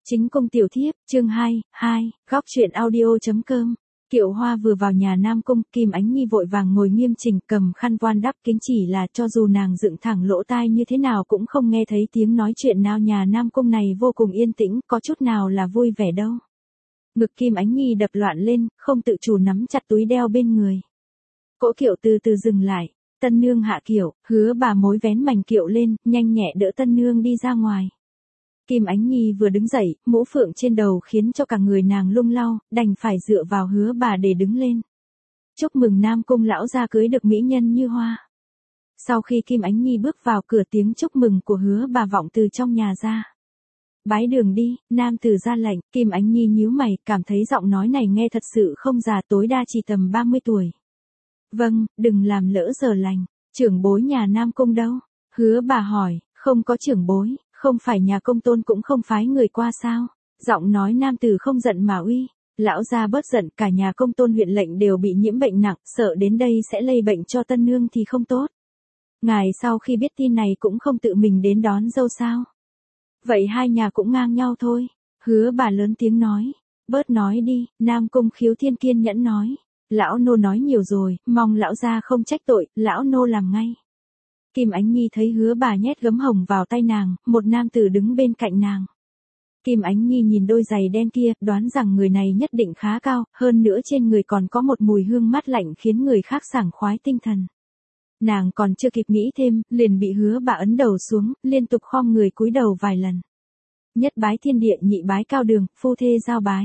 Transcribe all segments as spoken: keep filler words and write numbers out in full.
Chính cung tiểu thiếp, chương hai, hai, góc truyện audio.com. Kiệu Hoa vừa vào nhà Nam Cung, Kim Ánh Nhi vội vàng ngồi nghiêm chỉnh cầm khăn voan đắp kính, chỉ là cho dù nàng dựng thẳng lỗ tai như thế nào cũng không nghe thấy tiếng nói chuyện nào. Nhà Nam Cung này vô cùng yên tĩnh, có chút nào là vui vẻ đâu. Ngực Kim Ánh Nhi đập loạn lên, không tự chủ nắm chặt túi đeo bên người. Cỗ kiệu từ từ dừng lại, tân nương hạ kiệu, Hứa Bà mối vén mảnh kiệu lên, nhanh nhẹ đỡ tân nương đi ra ngoài. Kim Ánh Nhi vừa đứng dậy, mũ phượng trên đầu khiến cho cả người nàng lung lay, đành phải dựa vào Hứa Bà để đứng lên. Chúc mừng Nam Cung lão gia cưới được mỹ nhân như hoa. Sau khi Kim Ánh Nhi bước vào cửa, tiếng chúc mừng của Hứa Bà vọng từ trong nhà ra. Bái đường đi, nam tử ra lệnh. Kim Ánh Nhi nhíu mày, cảm thấy giọng nói này nghe thật sự không già, tối đa chỉ tầm ba mươi tuổi. Vâng, đừng làm lỡ giờ lành. Trưởng bối nhà Nam Cung đâu? Hứa Bà hỏi. Không có trưởng bối. Không phải nhà công tôn cũng không phái người qua sao? Giọng nói nam tử không giận mà uy. Lão gia bớt giận, cả nhà công tôn huyện lệnh đều bị nhiễm bệnh nặng, sợ đến đây sẽ lây bệnh cho tân nương thì không tốt. Ngài sau khi biết tin này cũng không tự mình đến đón dâu sao? Vậy hai nhà cũng ngang nhau thôi. Hứa Bà lớn tiếng nói. Bớt nói đi, Nam Cung Khiếu Thiên kiên nhẫn nói. Lão nô nói nhiều rồi, mong lão gia không trách tội, lão nô làm ngay. Kim Ánh Nhi thấy Hứa Bà nhét gấm hồng vào tay nàng, một nam tử đứng bên cạnh nàng. Kim Ánh Nhi nhìn đôi giày đen kia, đoán rằng người này nhất định khá cao, hơn nữa trên người còn có một mùi hương mát lạnh khiến người khác sảng khoái tinh thần. Nàng còn chưa kịp nghĩ thêm, liền bị Hứa Bà ấn đầu xuống, liên tục khom người cúi đầu vài lần. Nhất bái thiên địa, nhị bái cao đường, phu thê giao bái.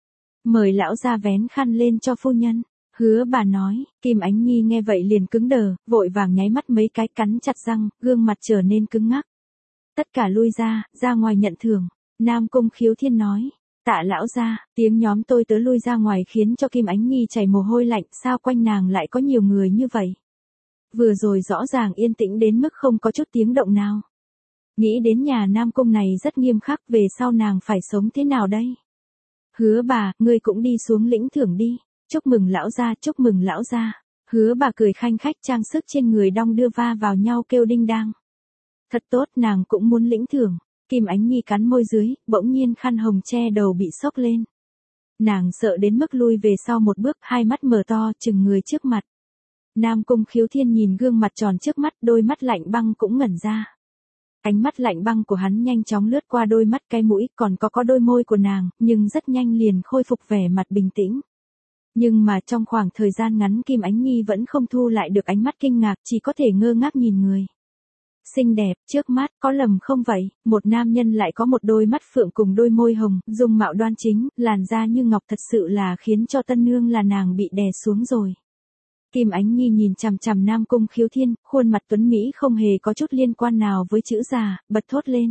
Mời lão gia vén khăn lên cho phu nhân. Hứa Bà nói. Kim Ánh Nhi nghe vậy liền cứng đờ, vội vàng nháy mắt mấy cái, cắn chặt răng, gương mặt trở nên cứng ngắc. Tất cả lui ra, ra ngoài nhận thưởng. Nam Cung Khiếu Thiên nói. Tạ lão gia. Tiếng nhóm tôi tớ lui ra ngoài khiến cho Kim Ánh Nhi chảy mồ hôi lạnh, sao quanh nàng lại có nhiều người như vậy? Vừa rồi rõ ràng yên tĩnh đến mức không có chút tiếng động nào. Nghĩ đến nhà Nam Cung này rất nghiêm khắc, về sau nàng phải sống thế nào đây? Hứa Bà, ngươi cũng đi xuống lĩnh thưởng đi. Chúc mừng lão gia, chúc mừng lão gia. Hứa Bà cười khanh khách, trang sức trên người đong đưa va vào nhau kêu đinh đang. Thật tốt, nàng cũng muốn lĩnh thưởng. Kim Ánh Nhi cắn môi dưới, bỗng nhiên khăn hồng che đầu bị xốc lên. Nàng sợ đến mức lui về sau một bước, hai mắt mở to, chừng người trước mặt. Nam Cung Khiếu Thiên nhìn gương mặt tròn trước mắt, đôi mắt lạnh băng cũng ngẩn ra. Ánh mắt lạnh băng của hắn nhanh chóng lướt qua đôi mắt, cái mũi, còn có có đôi môi của nàng, nhưng rất nhanh liền khôi phục vẻ mặt bình tĩnh. Nhưng mà trong khoảng thời gian ngắn Kim Ánh Nhi vẫn không thu lại được ánh mắt kinh ngạc, chỉ có thể ngơ ngác nhìn người. Xinh đẹp, trước mắt, có lầm không vậy? Một nam nhân lại có một đôi mắt phượng cùng đôi môi hồng, dung mạo đoan chính, làn da như ngọc, thật sự là khiến cho tân nương là nàng bị đè xuống rồi. Kim Ánh Nhi nhìn chằm chằm Nam Cung Khiếu Thiên, khuôn mặt tuấn mỹ không hề có chút liên quan nào với chữ già, bật thốt lên.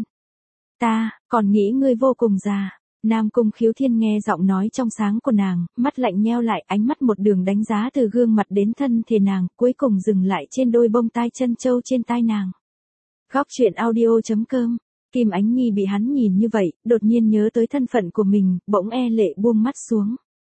Ta, còn nghĩ ngươi vô cùng già. Nam Cung Khiếu Thiên nghe giọng nói trong sáng của nàng, mắt lạnh nheo lại, ánh mắt một đường đánh giá từ gương mặt đến thân thể nàng, cuối cùng dừng lại trên đôi bông tai chân châu trên tai nàng. Góc truyện audio.com. Kim Ánh Nhi bị hắn nhìn như vậy, đột nhiên nhớ tới thân phận của mình, bỗng e lệ buông mắt xuống.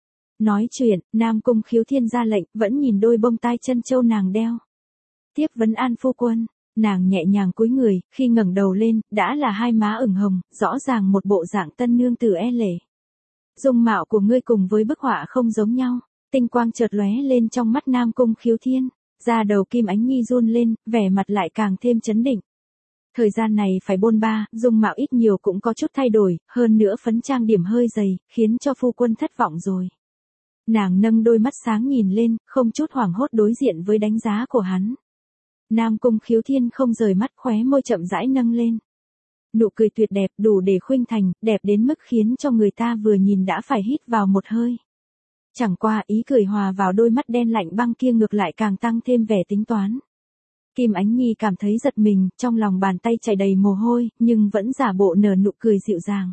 Nói chuyện, Nam Cung Khiếu Thiên ra lệnh, vẫn nhìn đôi bông tai chân châu nàng đeo. Tiếp vấn an phu quân. Nàng nhẹ nhàng cúi người, khi ngẩng đầu lên, đã là hai má ửng hồng, rõ ràng một bộ dạng tân nương tử e lệ. Dung mạo của ngươi cùng với bức họa không giống nhau. Tinh quang chợt lóe lên trong mắt Nam Cung Khiếu Thiên, da đầu Kim Ánh Nhi run lên, vẻ mặt lại càng thêm chấn định. Thời gian này phải bôn ba, dung mạo ít nhiều cũng có chút thay đổi, hơn nữa phấn trang điểm hơi dày, khiến cho phu quân thất vọng rồi. Nàng nâng đôi mắt sáng nhìn lên, không chút hoảng hốt đối diện với đánh giá của hắn. Nam Cung Khiếu Thiên không rời mắt, khóe môi chậm rãi nâng lên. Nụ cười tuyệt đẹp, đủ để khuynh thành, đẹp đến mức khiến cho người ta vừa nhìn đã phải hít vào một hơi. Chẳng qua ý cười hòa vào đôi mắt đen lạnh băng kia ngược lại càng tăng thêm vẻ tính toán. Kim Ánh Nhi cảm thấy giật mình, trong lòng bàn tay chảy đầy mồ hôi, nhưng vẫn giả bộ nở nụ cười dịu dàng.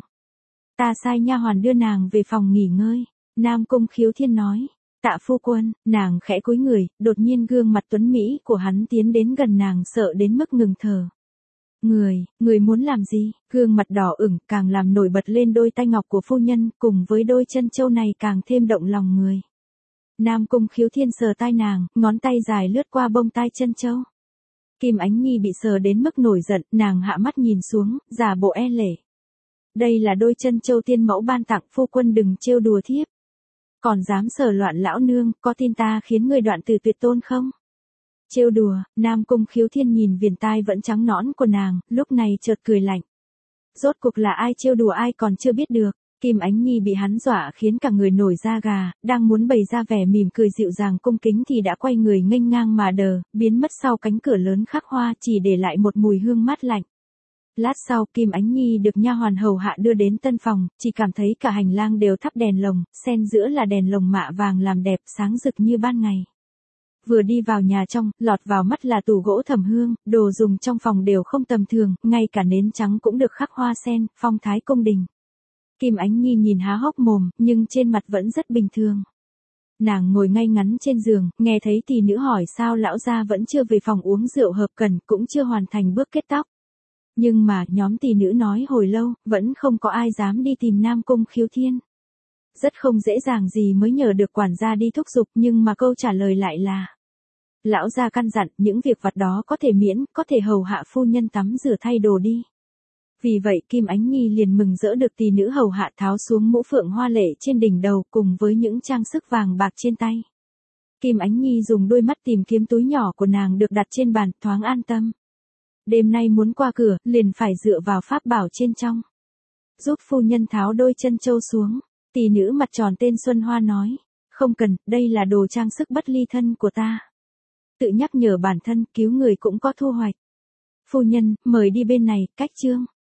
Ta sai nha hoàn đưa nàng về phòng nghỉ ngơi. Nam Cung Khiếu Thiên nói. Tạ phu quân. Nàng khẽ cúi người, đột nhiên gương mặt tuấn mỹ của hắn tiến đến gần nàng, sợ đến mức ngừng thở. Người, người muốn làm gì? Gương mặt đỏ ửng càng làm nổi bật lên đôi tay ngọc của phu nhân, cùng với đôi chân châu này càng thêm động lòng người. Nam Cung Khiếu Thiên sờ tai nàng, ngón tay dài lướt qua bông tai chân châu. Kim Ánh Nhi bị sờ đến mức nổi giận, nàng hạ mắt nhìn xuống, giả bộ e lệ. đây là đôi chân châu tiên mẫu ban tặng, phu quân đừng trêu đùa thiếp. Còn dám sờ loạn lão nương, có tin ta khiến người đoạn từ tuyệt tôn không? Trêu đùa, Nam Cung Khiếu Thiên nhìn viền tai vẫn trắng nõn của nàng, lúc này chợt cười lạnh. Rốt cuộc là ai trêu đùa ai còn chưa biết được. Kim Ánh Nhi bị hắn dọa khiến cả người nổi da gà, đang muốn bày ra vẻ mỉm cười dịu dàng cung kính thì đã quay người nghênh ngang mà đờ, biến mất sau cánh cửa lớn khắc hoa, chỉ để lại một mùi hương mát lạnh. Lát sau, Kim Ánh Nhi được nha hoàn hầu hạ đưa đến tân phòng, chỉ cảm thấy cả hành lang đều thắp đèn lồng, xen giữa là đèn lồng mạ vàng làm đẹp, sáng rực như ban ngày. Vừa đi vào nhà trong, lọt vào mắt là tủ gỗ thẩm hương, đồ dùng trong phòng đều không tầm thường, ngay cả nến trắng cũng được khắc hoa sen, phong thái cung đình. Kim Ánh Nhi nhìn há hốc mồm, nhưng trên mặt vẫn rất bình thường. Nàng ngồi ngay ngắn trên giường, nghe thấy tỷ nữ hỏi sao lão gia vẫn chưa về phòng uống rượu hợp cần, cũng chưa hoàn thành bước kết tóc. Nhưng mà, nhóm tỷ nữ nói hồi lâu, vẫn không có ai dám đi tìm Nam Cung Khiếu Thiên. Rất không dễ dàng gì mới nhờ được quản gia đi thúc giục, nhưng mà câu trả lời lại là: lão gia căn dặn, những việc vặt đó có thể miễn, có thể hầu hạ phu nhân tắm rửa thay đồ đi. Vì vậy Kim Ánh Nhi liền mừng rỡ được tỷ nữ hầu hạ tháo xuống mũ phượng hoa lệ trên đỉnh đầu cùng với những trang sức vàng bạc trên tay. Kim Ánh Nhi dùng đôi mắt tìm kiếm túi nhỏ của nàng được đặt trên bàn, thoáng an tâm. Đêm nay muốn qua cửa, liền phải dựa vào pháp bảo trên trong. Giúp phu nhân tháo đôi chân châu xuống, tỷ nữ mặt tròn tên Xuân Hoa nói, không cần, đây là đồ trang sức bất ly thân của ta. Tự nhắc nhở bản thân, cứu người cũng có thu hoạch. Phu nhân, mời đi bên này, cách chương.